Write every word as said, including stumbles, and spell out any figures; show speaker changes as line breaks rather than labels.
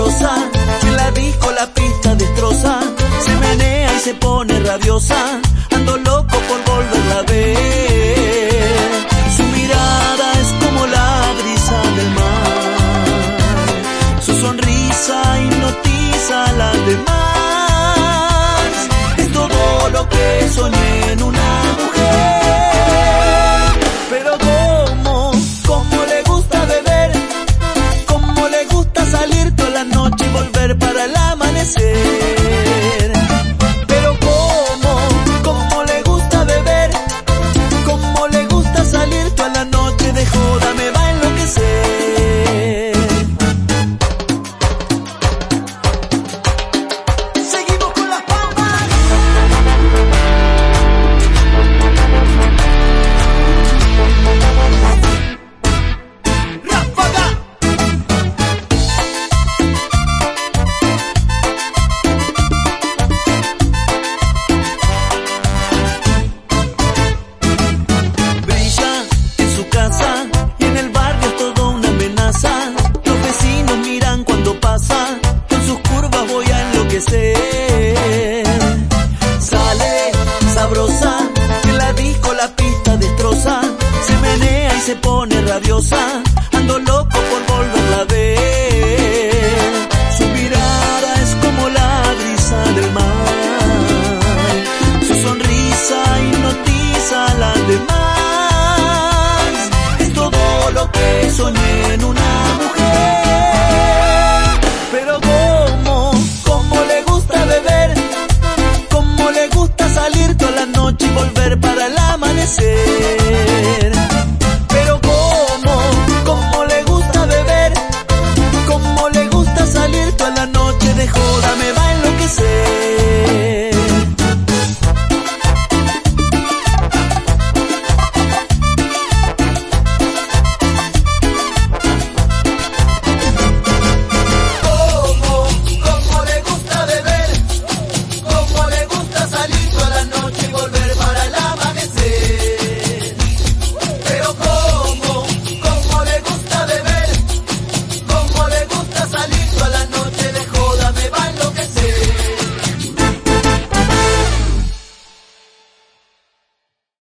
sabrosa, si en la disco la pista destroza, se menea y se pone rabiosa, ando loco por volverla a ver. Su mirada es como la brisa del mar, su sonrisa hipnotiza a las demás, es todo lo que soñé.